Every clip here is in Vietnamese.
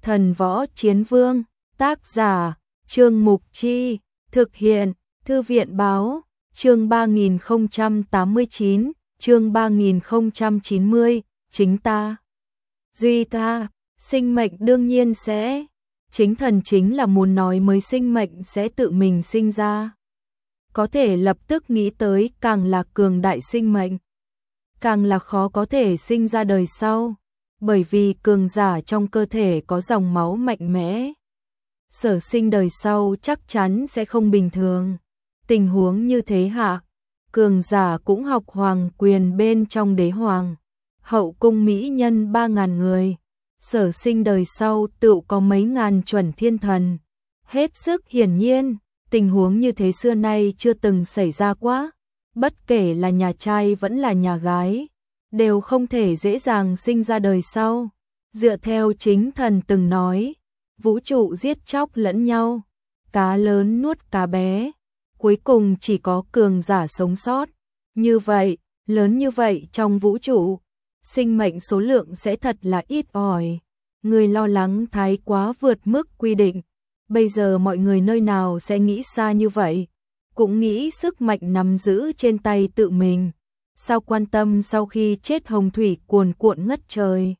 Thần Võ Chiến Vương, tác giả, Trương Mục Chi, thực hiện, Thư viện Báo, chương 3089, chương 3090, chính ta, duy ta, sinh mệnh đương nhiên sẽ, chính thần chính là muốn nói mới sinh mệnh sẽ tự mình sinh ra. Có thể lập tức nghĩ tới càng là cường đại sinh mệnh, càng là khó có thể sinh ra đời sau, bởi vì cường giả trong cơ thể có dòng máu mạnh mẽ. Sở sinh đời sau chắc chắn sẽ không bình thường. Tình huống như thế hạ, cường giả cũng học hoàng quyền bên trong đế hoàng. Hậu cung mỹ nhân 3.000 người, sở sinh đời sau tựu có mấy ngàn chuẩn thiên thần. Hết sức hiển nhiên, tình huống như thế xưa nay chưa từng xảy ra quá. Bất kể là nhà trai vẫn là nhà gái, đều không thể dễ dàng sinh ra đời sau. Dựa theo chính thần từng nói, vũ trụ giết chóc lẫn nhau, cá lớn nuốt cá bé, cuối cùng chỉ có cường giả sống sót. Như vậy, lớn như vậy trong vũ trụ, sinh mệnh số lượng sẽ thật là ít ỏi. Người lo lắng thái quá vượt mức quy định. Bây giờ mọi người nơi nào sẽ nghĩ xa như vậy, cũng nghĩ sức mạnh nắm giữ trên tay tự mình. Sao quan tâm sau khi chết hồng thủy cuồn cuộn ngất trời.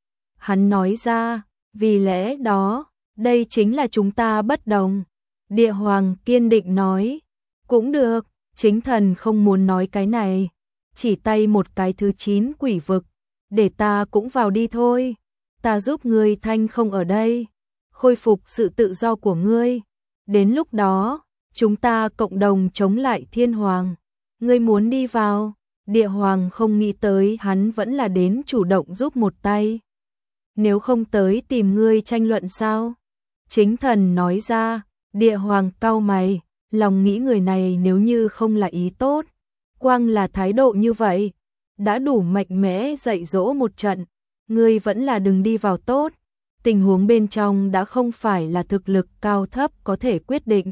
Hắn nói ra, vì lẽ đó, đây chính là chúng ta bất đồng. Địa Hoàng kiên định nói, cũng được, chính thần không muốn nói cái này, chỉ tay một cái thứ 9 quỷ vực, để ta cũng vào đi thôi, ta giúp ngươi thanh không ở đây, khôi phục sự tự do của ngươi, đến lúc đó, chúng ta cộng đồng chống lại Thiên Hoàng, ngươi muốn đi vào. Địa Hoàng không nghĩ tới hắn vẫn là đến chủ động giúp một tay. Nếu không tới tìm ngươi tranh luận sao? Chính thần nói ra, Địa Hoàng cau mày, lòng nghĩ người này nếu như không là ý tốt, quang là thái độ như vậy, đã đủ mạnh mẽ dạy dỗ một trận, ngươi vẫn là đừng đi vào tốt, tình huống bên trong đã không phải là thực lực cao thấp có thể quyết định.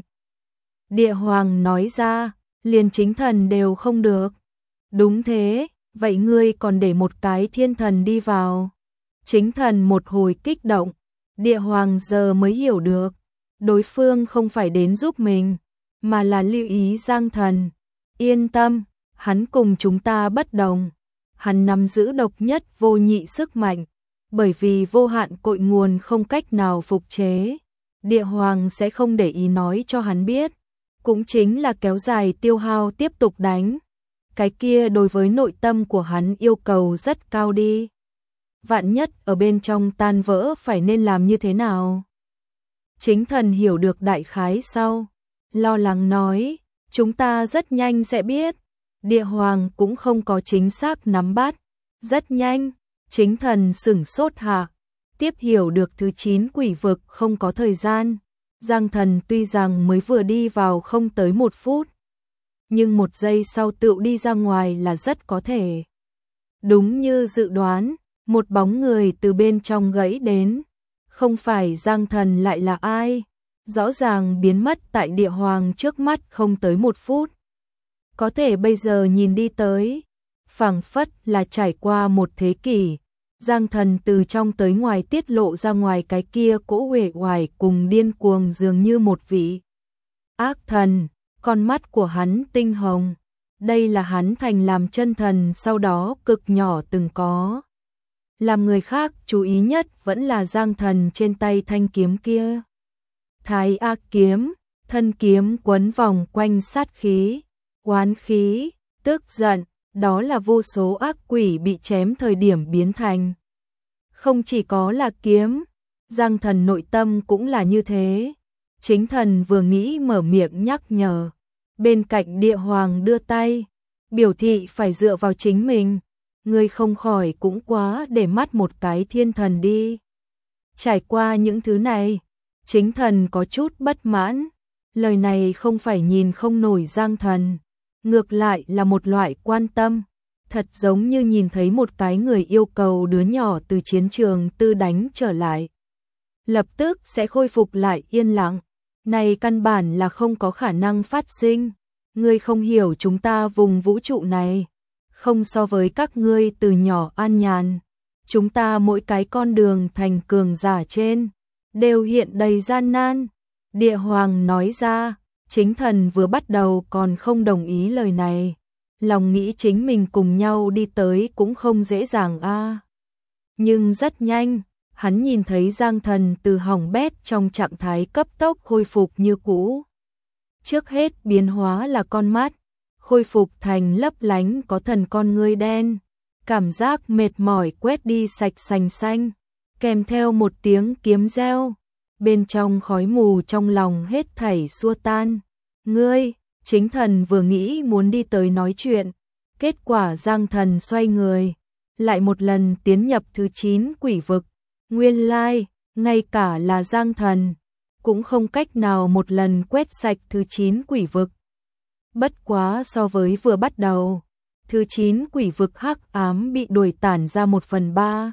Địa Hoàng nói ra, liền chính thần đều không được. Đúng thế, vậy ngươi còn để một cái thiên thần đi vào. Chính thần một hồi kích động, Địa Hoàng giờ mới hiểu được, đối phương không phải đến giúp mình, mà là lưu ý Giang Thần. Yên tâm, hắn cùng chúng ta bất đồng, hắn nắm giữ độc nhất vô nhị sức mạnh, bởi vì vô hạn cội nguồn không cách nào phục chế. Địa Hoàng sẽ không để ý nói cho hắn biết, cũng chính là kéo dài tiêu hao tiếp tục đánh. Cái kia đối với nội tâm của hắn yêu cầu rất cao đi. Vạn nhất ở bên trong tan vỡ phải nên làm như thế nào? Chính thần hiểu được đại khái sau, lo lắng nói, chúng ta rất nhanh sẽ biết. Địa Hoàng cũng không có chính xác nắm bắt. Rất nhanh, chính thần sửng sốt hạ, tiếp hiểu được thứ 9 quỷ vực không có thời gian. Giang Thần tuy rằng mới vừa đi vào không tới 1 phút, nhưng 1 giây sau tựu đi ra ngoài là rất có thể. Đúng như dự đoán, một bóng người từ bên trong gãy đến, không phải Giang Thần lại là ai, rõ ràng biến mất tại Địa Hoàng trước mắt không tới 1 phút. Có thể bây giờ nhìn đi tới, phảng phất là trải qua 1 thế kỷ, Giang Thần từ trong tới ngoài tiết lộ ra ngoài cái kia cỗ uể oải cùng điên cuồng dường như một vị ác thần. Con mắt của hắn tinh hồng, đây là hắn thành làm chân thần sau đó cực nhỏ từng có. Làm người khác chú ý nhất vẫn là Giang Thần trên tay thanh kiếm kia. Thái ác kiếm, thân kiếm quấn vòng quanh sát khí, oán khí, tức giận, đó là vô số ác quỷ bị chém thời điểm biến thành. Không chỉ có là kiếm, Giang Thần nội tâm cũng là như thế. Chính thần vừa nghĩ mở miệng nhắc nhở, bên cạnh Địa Hoàng đưa tay, biểu thị phải dựa vào chính mình, ngươi không khỏi cũng quá để mắt một cái thiên thần đi. Trải qua những thứ này, chính thần có chút bất mãn, lời này không phải nhìn không nổi Giang Thần, ngược lại là một loại quan tâm, thật giống như nhìn thấy một cái người yêu cầu đứa nhỏ từ chiến trường tư đánh trở lại, lập tức sẽ khôi phục lại yên lặng. Này căn bản là không có khả năng phát sinh, ngươi không hiểu chúng ta vùng vũ trụ này, không so với các ngươi từ nhỏ an nhàn, chúng ta mỗi cái con đường thành cường giả trên, đều hiện đầy gian nan. Địa Hoàng nói ra, chính thần vừa bắt đầu còn không đồng ý lời này. Lòng nghĩ chính mình cùng nhau đi tới cũng không dễ dàng a. Nhưng rất nhanh, hắn nhìn thấy Giang Thần từ hỏng bét trong trạng thái cấp tốc khôi phục như cũ. Trước hết biến hóa là con mắt, khôi phục thành lấp lánh có thần con ngươi đen. Cảm giác mệt mỏi quét đi sạch sành xanh, kèm theo một tiếng kiếm reo. Bên trong khói mù trong lòng hết thảy xua tan. Ngươi, chính thần vừa nghĩ muốn đi tới nói chuyện. Kết quả Giang Thần xoay người, lại một lần tiến nhập thứ 9 quỷ vực. Nguyên lai, ngay cả là Giang Thần, cũng không cách nào một lần quét sạch thứ 9 quỷ vực. Bất quá so với vừa bắt đầu, thứ 9 quỷ vực hắc ám bị đuổi tản ra 1/3.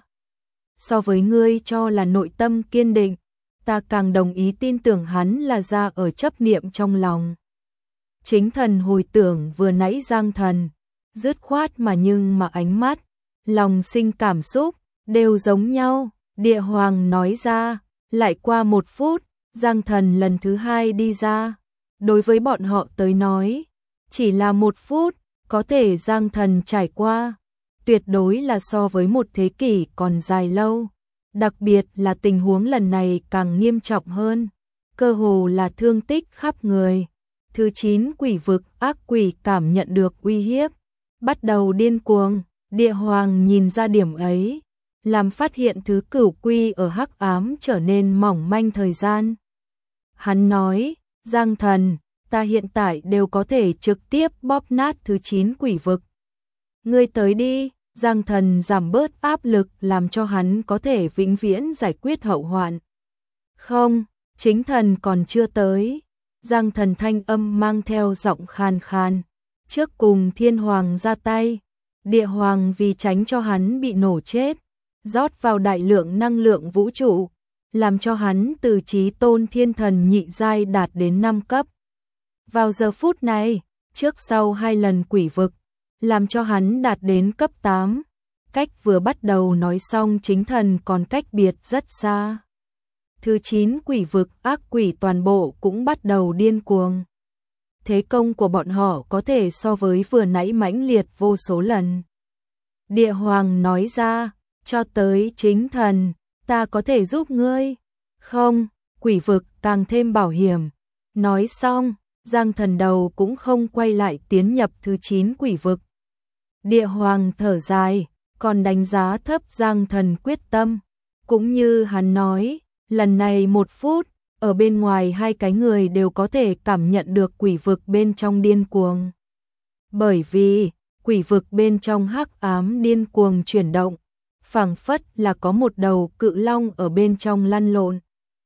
So với ngươi cho là nội tâm kiên định, ta càng đồng ý tin tưởng hắn là ra ở chấp niệm trong lòng. Chính thần hồi tưởng vừa nãy Giang Thần, dứt khoát mà nhưng mà ánh mắt, lòng sinh cảm xúc, đều giống nhau. Địa Hoàng nói ra, lại qua 1 phút, Giang Thần lần thứ 2 đi ra. Đối với bọn họ tới nói, chỉ là 1 phút, có thể Giang Thần trải qua, tuyệt đối là so với 1 thế kỷ còn dài lâu. Đặc biệt là tình huống lần này càng nghiêm trọng hơn, cơ hồ là thương tích khắp người. Thứ 9 quỷ vực ác quỷ cảm nhận được uy hiếp, bắt đầu điên cuồng. Địa Hoàng nhìn ra điểm ấy, làm phát hiện thứ cửu quy ở hắc ám trở nên mỏng manh thời gian. Hắn nói, Giang Thần, ta hiện tại đều có thể trực tiếp bóp nát thứ 9 quỷ vực. Ngươi tới đi. Giang Thần giảm bớt áp lực làm cho hắn có thể vĩnh viễn giải quyết hậu hoạn. Không, chính thần còn chưa tới. Giang Thần thanh âm mang theo giọng khàn khàn. Trước cùng Thiên Hoàng ra tay, Địa Hoàng vì tránh cho hắn bị nổ chết, rót vào đại lượng năng lượng vũ trụ, làm cho hắn từ chí tôn thiên thần nhị giai đạt đến 5 cấp. Vào giờ phút này, trước sau 2 lần quỷ vực, làm cho hắn đạt đến cấp 8. Cách vừa bắt đầu nói xong chính thần còn cách biệt rất xa. Thứ 9 quỷ vực ác quỷ toàn bộ cũng bắt đầu điên cuồng. Thế công của bọn họ có thể so với vừa nãy mãnh liệt vô số lần. Địa Hoàng nói ra, cho tới chính thần, ta có thể giúp ngươi. Không, quỷ vực càng thêm bảo hiểm. Nói xong, Giang Thần đầu cũng không quay lại tiến nhập thứ 9 quỷ vực. Địa Hoàng thở dài, còn đánh giá thấp Giang Thần quyết tâm. Cũng như hắn nói, lần này 1 phút, ở bên ngoài 2 cái người đều có thể cảm nhận được quỷ vực bên trong điên cuồng. Bởi vì, quỷ vực bên trong hắc ám điên cuồng chuyển động, phảng phất là có một đầu cự long ở bên trong lăn lộn.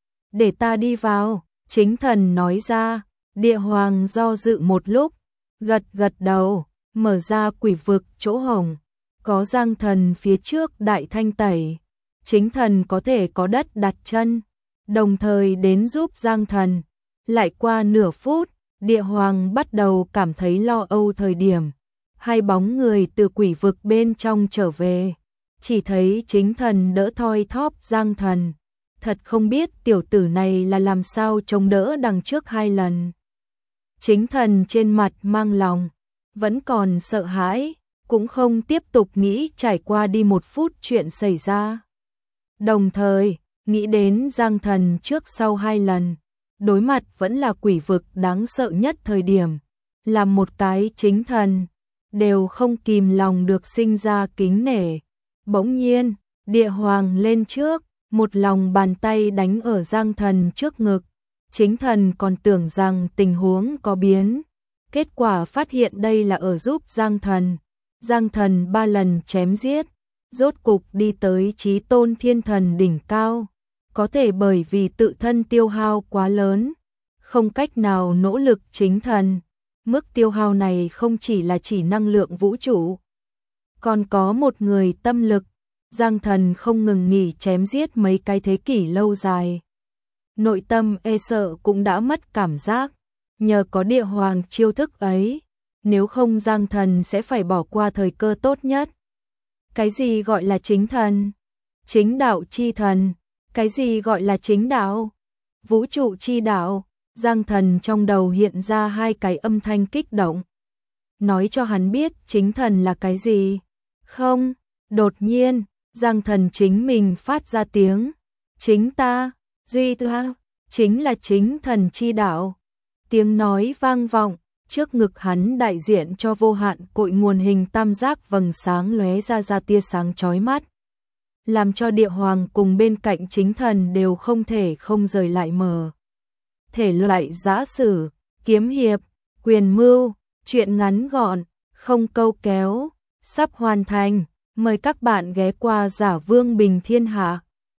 Để ta đi vào, chính thần nói ra. Địa Hoàng do dự một lúc, gật gật đầu, mở ra quỷ vực chỗ hổng. Có Giang Thần phía trước đại thanh tẩy, chính thần có thể có đất đặt chân, đồng thời đến giúp Giang Thần. Lại qua nửa phút, Địa Hoàng bắt đầu cảm thấy lo âu thời điểm. 2 bóng người từ quỷ vực bên trong trở về, chỉ thấy chính thần đỡ thoi thóp Giang Thần. Thật không biết tiểu tử này là làm sao chống đỡ đằng trước 2 lần. Chính thần trên mặt mang lòng, vẫn còn sợ hãi, cũng không tiếp tục nghĩ trải qua đi 1 phút chuyện xảy ra. Đồng thời, nghĩ đến Giang Thần trước sau 2 lần, đối mặt vẫn là quỷ vực đáng sợ nhất thời điểm, làm một cái chính thần, đều không kìm lòng được sinh ra kính nể. Bỗng nhiên, Địa Hoàng lên trước, một lòng bàn tay đánh ở Giang Thần trước ngực. Chính thần còn tưởng rằng tình huống có biến, kết quả phát hiện đây là ở giúp Giang Thần. Giang Thần 3 lần chém giết, rốt cục đi tới chí tôn thiên thần đỉnh cao. Có thể bởi vì tự thân tiêu hao quá lớn, không cách nào nỗ lực chính thần. Mức tiêu hao này không chỉ là chỉ năng lượng vũ trụ, còn có một người tâm lực. Giang Thần không ngừng nghỉ chém giết mấy cái thế kỷ lâu dài. Nội tâm e sợ cũng đã mất cảm giác, nhờ có Địa Hoàng chiêu thức ấy, nếu không Giang Thần sẽ phải bỏ qua thời cơ tốt nhất. Cái gì gọi là chính thần? Chính đạo chi thần, Cái gì gọi là chính đạo? Vũ trụ chi đạo? Giang Thần trong đầu hiện ra hai cái âm thanh kích động. Nói cho hắn biết chính thần là cái gì? Không, đột nhiên, Giang Thần chính mình phát ra tiếng. Chính ta, Duy ta, chính là chính thần chi đạo. Tiếng nói vang vọng, trước ngực hắn đại diện cho vô hạn cội nguồn hình tam giác vầng sáng lóe ra tia sáng chói mắt. Làm cho địa hoàng cùng bên cạnh chính thần đều không thể không rời lại mờ. Thể loại giã sử, kiếm hiệp, quyền mưu, truyện ngắn gọn, không câu kéo, sắp hoàn thành. Mời các bạn ghé qua Giả Vương Bình Thiên Hạ.